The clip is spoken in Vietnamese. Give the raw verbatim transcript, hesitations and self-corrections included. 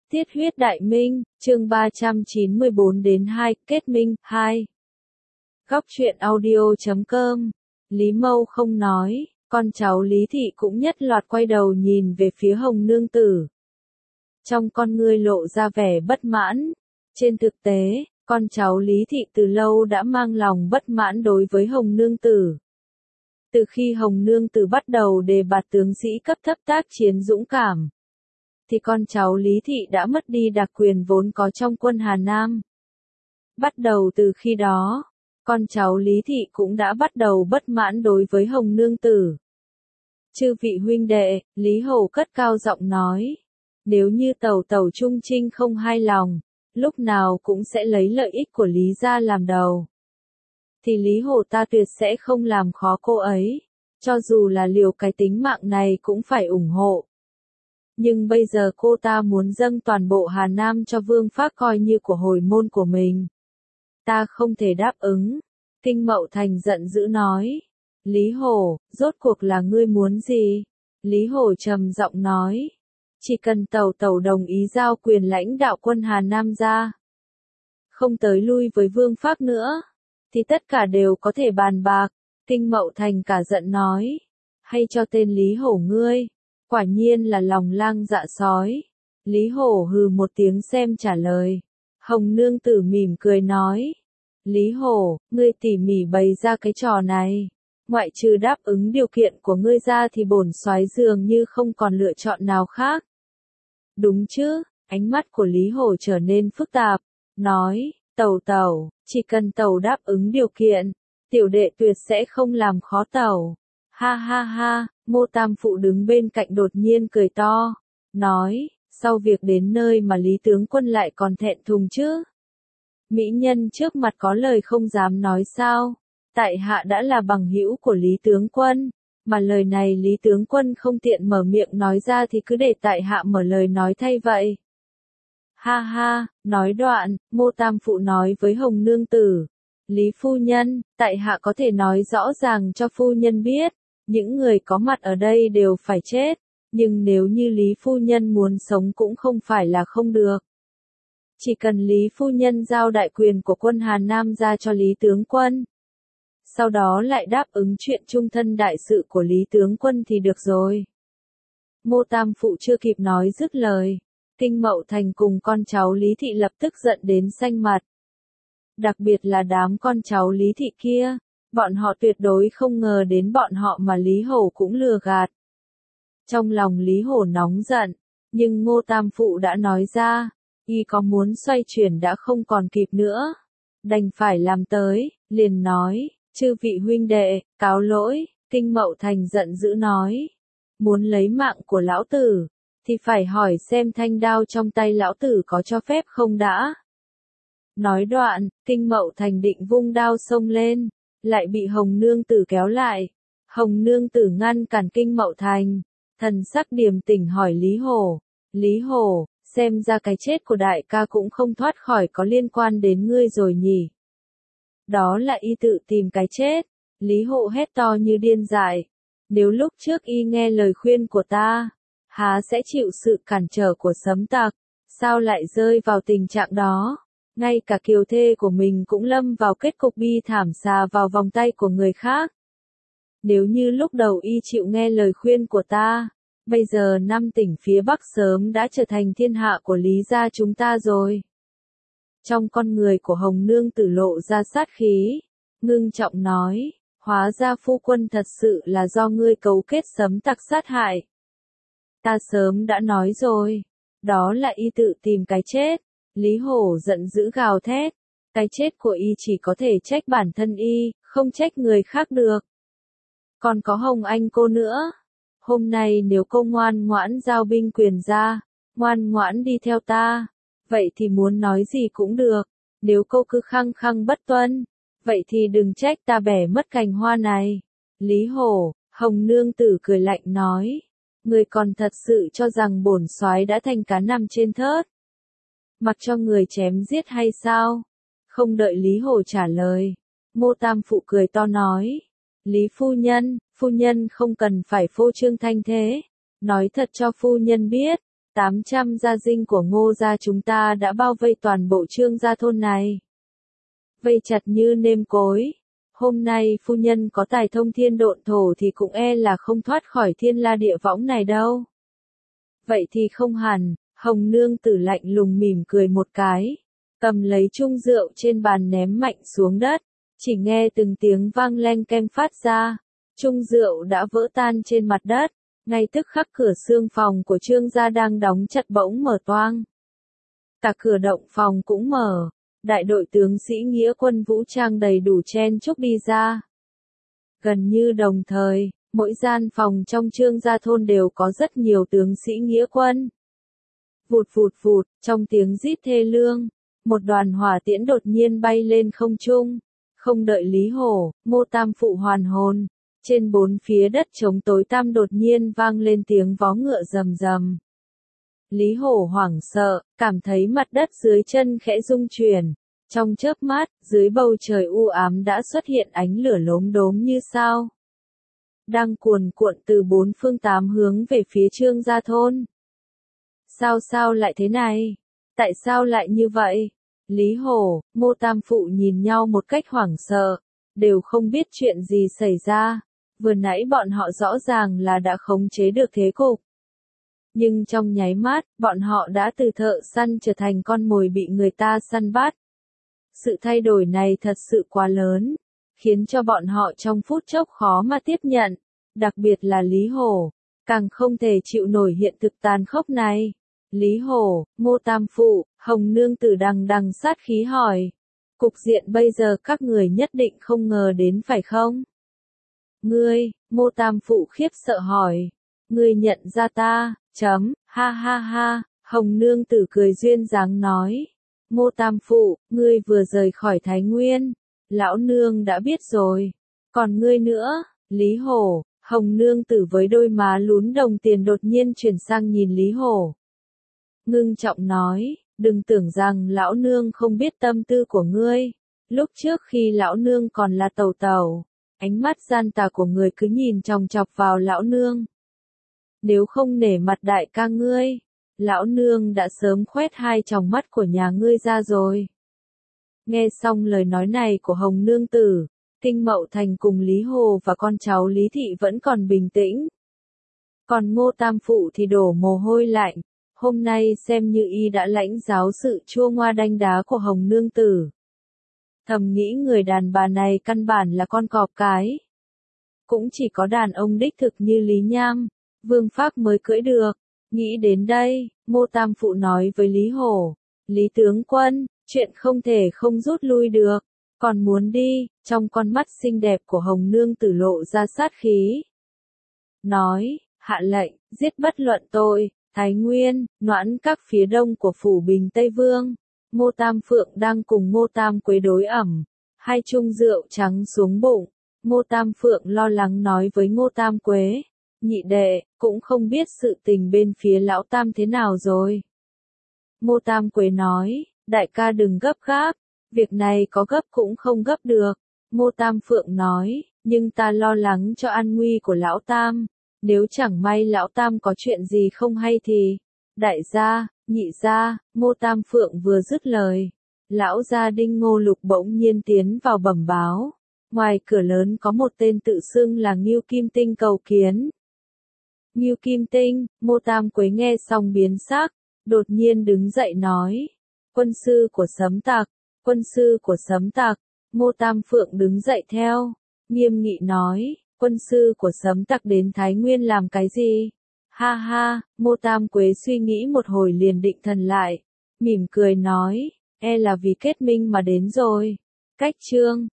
Tiết huyết đại minh, chương ba trăm chín mươi bốn đến hai, kết minh, hai. Góc truyện audio chấm com. Lý Mâu không nói, con cháu Lý Thị cũng nhất loạt quay đầu nhìn về phía Hồng Nương Tử. Trong con ngươi lộ ra vẻ bất mãn. Trên thực tế, con cháu Lý Thị từ lâu đã mang lòng bất mãn đối với Hồng Nương Tử. Từ khi Hồng Nương Tử bắt đầu đề bạt tướng sĩ cấp thấp tác chiến dũng cảm, thì con cháu Lý Thị đã mất đi đặc quyền vốn có trong quân Hà Nam. Bắt đầu từ khi đó, con cháu Lý Thị cũng đã bắt đầu bất mãn đối với Hồng Nương Tử. Chư vị huynh đệ, Lý Hổ cất cao giọng nói, nếu như tẩu tẩu Trung Trinh không hài lòng, lúc nào cũng sẽ lấy lợi ích của Lý gia làm đầu, thì Lý Hổ ta tuyệt sẽ không làm khó cô ấy, cho dù là liều cái tính mạng này cũng phải ủng hộ. Nhưng bây giờ cô ta muốn dâng toàn bộ Hà Nam cho Vương Phác coi như của hồi môn của mình. Ta không thể đáp ứng. Kinh Mậu Thành giận dữ nói. Lý Hổ, rốt cuộc là ngươi muốn gì? Lý Hổ trầm giọng nói. Chỉ cần tẩu tẩu đồng ý giao quyền lãnh đạo quân Hà Nam ra, không tới lui với Vương Phác nữa, thì tất cả đều có thể bàn bạc. Kinh Mậu Thành cả giận nói. Hay cho tên Lý Hổ ngươi. Quả nhiên là lòng lang dạ sói. Lý Hổ hừ một tiếng xem trả lời. Hồng Nương Tử mỉm cười nói. Lý Hổ, ngươi tỉ mỉ bày ra cái trò này. Ngoại trừ đáp ứng điều kiện của ngươi ra thì bổn soái dường như không còn lựa chọn nào khác. Đúng chứ? Ánh mắt của Lý Hổ trở nên phức tạp. Nói, tẩu tẩu, chỉ cần tẩu đáp ứng điều kiện, tiểu đệ tuyệt sẽ không làm khó tẩu. Ha ha ha, Ngô Tam Phụ đứng bên cạnh đột nhiên cười to, nói, sau việc đến nơi mà Lý tướng quân lại còn thẹn thùng chứ. Mỹ nhân trước mặt có lời không dám nói sao, tại hạ đã là bằng hữu của Lý tướng quân, mà lời này Lý tướng quân không tiện mở miệng nói ra thì cứ để tại hạ mở lời nói thay vậy. Ha ha, nói đoạn, Ngô Tam Phụ nói với Hồng Nương Tử, Lý phu nhân, tại hạ có thể nói rõ ràng cho phu nhân biết. Những người có mặt ở đây đều phải chết, nhưng nếu như Lý phu nhân muốn sống cũng không phải là không được. Chỉ cần Lý phu nhân giao đại quyền của quân Hà Nam ra cho Lý tướng quân, sau đó lại đáp ứng chuyện chung thân đại sự của Lý tướng quân thì được rồi. Ngô Tam Phụ chưa kịp nói dứt lời, Kinh Mậu Thành cùng con cháu Lý Thị lập tức giận đến xanh mặt. Đặc biệt là đám con cháu Lý Thị kia. Bọn họ tuyệt đối không ngờ đến bọn họ mà Lý Hổ cũng lừa gạt. Trong lòng Lý Hổ nóng giận, nhưng Ngô Tam Phụ đã nói ra, y có muốn xoay chuyển đã không còn kịp nữa. Đành phải làm tới, liền nói, chư vị huynh đệ, cáo lỗi. Kinh Mậu Thành giận dữ nói, muốn lấy mạng của lão tử, thì phải hỏi xem thanh đao trong tay lão tử có cho phép không đã. Nói đoạn, Kinh Mậu Thành định vung đao xông lên, lại bị Hồng Nương Tử kéo lại. Hồng Nương Tử ngăn cản Kinh Mậu Thành, thần sắc điềm tĩnh hỏi Lý Hổ, Lý Hổ, xem ra cái chết của đại ca cũng không thoát khỏi có liên quan đến ngươi rồi nhỉ. Đó là y tự tìm cái chết. Lý Hổ hét to như điên dại, nếu lúc trước y nghe lời khuyên của ta, há sẽ chịu sự cản trở của Sấm Tặc, sao lại rơi vào tình trạng đó. Ngay cả kiều thê của mình cũng lâm vào kết cục bi thảm xà vào vòng tay của người khác. Nếu như lúc đầu y chịu nghe lời khuyên của ta, bây giờ năm tỉnh phía Bắc sớm đã trở thành thiên hạ của Lý gia chúng ta rồi. Trong con người của Hồng Nương Tử lộ ra sát khí, ngưng trọng nói, hóa ra phu quân thật sự là do ngươi cấu kết Sấm Tặc sát hại. Ta sớm đã nói rồi, đó là y tự tìm cái chết. Lý Hổ giận dữ gào thét, cái chết của y chỉ có thể trách bản thân y, không trách người khác được. Còn có Hồng Anh cô nữa, hôm nay nếu cô ngoan ngoãn giao binh quyền ra, ngoan ngoãn đi theo ta, vậy thì muốn nói gì cũng được, nếu cô cứ khăng khăng bất tuân, vậy thì đừng trách ta bẻ mất cành hoa này. Lý Hổ, Hồng Nương Tử cười lạnh nói, người còn thật sự cho rằng bổn soái đã thành cá nằm trên thớt, mặc cho người chém giết hay sao? Không đợi Lý Hổ trả lời, Ngô Tam Phụ cười to nói, Lý phu nhân, phu nhân không cần phải phô trương thanh thế, nói thật cho phu nhân biết, tám trăm gia dinh của Ngô gia chúng ta đã bao vây toàn bộ Trương gia thôn này. Vây chặt như nêm cối. Hôm nay phu nhân có tài thông thiên độn thổ thì cũng e là không thoát khỏi thiên la địa võng này đâu. Vậy thì không hẳn, Hồng nương tử lạnh lùng mỉm cười một cái, cầm lấy chung rượu trên bàn ném mạnh xuống đất, chỉ nghe từng tiếng vang leng keng phát ra, chung rượu đã vỡ tan trên mặt đất, ngay tức khắc cửa xương phòng của Trương gia đang đóng chặt bỗng mở toang. Cả cửa động phòng cũng mở, đại đội tướng sĩ nghĩa quân vũ trang đầy đủ chen chúc đi ra. Gần như đồng thời, mỗi gian phòng trong Trương gia thôn đều có rất nhiều tướng sĩ nghĩa quân. Vụt vụt vụt, trong tiếng rít thê lương, một đoàn hỏa tiễn đột nhiên bay lên không trung, không đợi Lý Hổ, Ngô Tam Phụ hoàn hồn, trên bốn phía đất trống tối tăm đột nhiên vang lên tiếng vó ngựa rầm rầm. Lý Hổ hoảng sợ, cảm thấy mặt đất dưới chân khẽ rung chuyển, trong chớp mắt, dưới bầu trời u ám đã xuất hiện ánh lửa lốm đốm như sao, đang cuồn cuộn từ bốn phương tám hướng về phía Trương gia thôn. Sao sao lại thế này? Tại sao lại như vậy? Lý Hổ, Ngô Tam Phụ nhìn nhau một cách hoảng sợ, đều không biết chuyện gì xảy ra. Vừa nãy bọn họ rõ ràng là đã khống chế được thế cục. Nhưng trong nháy mắt, bọn họ đã từ thợ săn trở thành con mồi bị người ta săn bắt. Sự thay đổi này thật sự quá lớn, khiến cho bọn họ trong phút chốc khó mà tiếp nhận, đặc biệt là Lý Hổ, càng không thể chịu nổi hiện thực tàn khốc này. Lý Hổ, Ngô Tam Phụ, Hồng nương tử đằng đằng sát khí hỏi. Cục diện bây giờ các người nhất định không ngờ đến phải không? Ngươi, Ngô Tam Phụ khiếp sợ hỏi. Ngươi nhận ra ta, chấm, ha ha ha, Hồng nương tử cười duyên dáng nói. Ngô Tam Phụ, ngươi vừa rời khỏi Thái Nguyên, lão nương đã biết rồi. Còn ngươi nữa, Lý Hổ, Hồng nương tử với đôi má lún đồng tiền đột nhiên chuyển sang nhìn Lý Hổ. Ngưng trọng nói, đừng tưởng rằng lão nương không biết tâm tư của ngươi. Lúc trước khi lão nương còn là tàu tàu, ánh mắt gian tà của người cứ nhìn chòng chọc vào lão nương. Nếu không nể mặt đại ca ngươi, lão nương đã sớm khoét hai tròng mắt của nhà ngươi ra rồi. Nghe xong lời nói này của Hồng nương tử, Kinh Mậu Thành cùng Lý Hồ và con cháu Lý Thị vẫn còn bình tĩnh. Còn Ngô Tam Phụ thì đổ mồ hôi lạnh. Hôm nay xem như y đã lãnh giáo sự chua ngoa đanh đá của Hồng nương tử. Thầm nghĩ người đàn bà này căn bản là con cọp cái. Cũng chỉ có đàn ông đích thực như Lý Nham, Vương Phác mới cưỡi được. Nghĩ đến đây, Ngô Tam Phụ nói với Lý Hổ, Lý tướng quân, chuyện không thể không rút lui được, còn muốn đi, trong con mắt xinh đẹp của Hồng nương tử lộ ra sát khí. Nói, hạ lệnh, giết bất luận tội. Thái Nguyên, Noãn Các phía đông của phủ Bình Tây Vương, Ngô Tam Phượng đang cùng Ngô Tam Quế đối ẩm, hai chung rượu trắng xuống bụng. Ngô Tam Phượng lo lắng nói với Ngô Tam Quế, nhị đệ, cũng không biết sự tình bên phía lão Tam thế nào rồi. Ngô Tam Quế nói, đại ca đừng gấp gáp, việc này có gấp cũng không gấp được. Ngô Tam Phượng nói, nhưng ta lo lắng cho an nguy của lão Tam. Nếu chẳng may lão Tam có chuyện gì không hay thì, đại gia, nhị gia, Ngô Tam Phượng vừa dứt lời, lão gia Đinh Ngô Lục bỗng nhiên tiến vào bẩm báo, ngoài cửa lớn có một tên tự xưng là Ngưu Kim Tinh cầu kiến. Ngưu Kim Tinh, Ngô Tam Quế nghe xong biến sắc, đột nhiên đứng dậy nói, quân sư của Sấm Tặc, quân sư của Sấm Tặc. Ngô Tam Phượng đứng dậy theo, nghiêm nghị nói, quân sư của Sấm Tặc đến Thái Nguyên làm cái gì? Ha ha, Ngô Tam Quế suy nghĩ một hồi liền định thần lại, mỉm cười nói, e là vì kết minh mà đến rồi. Cách chương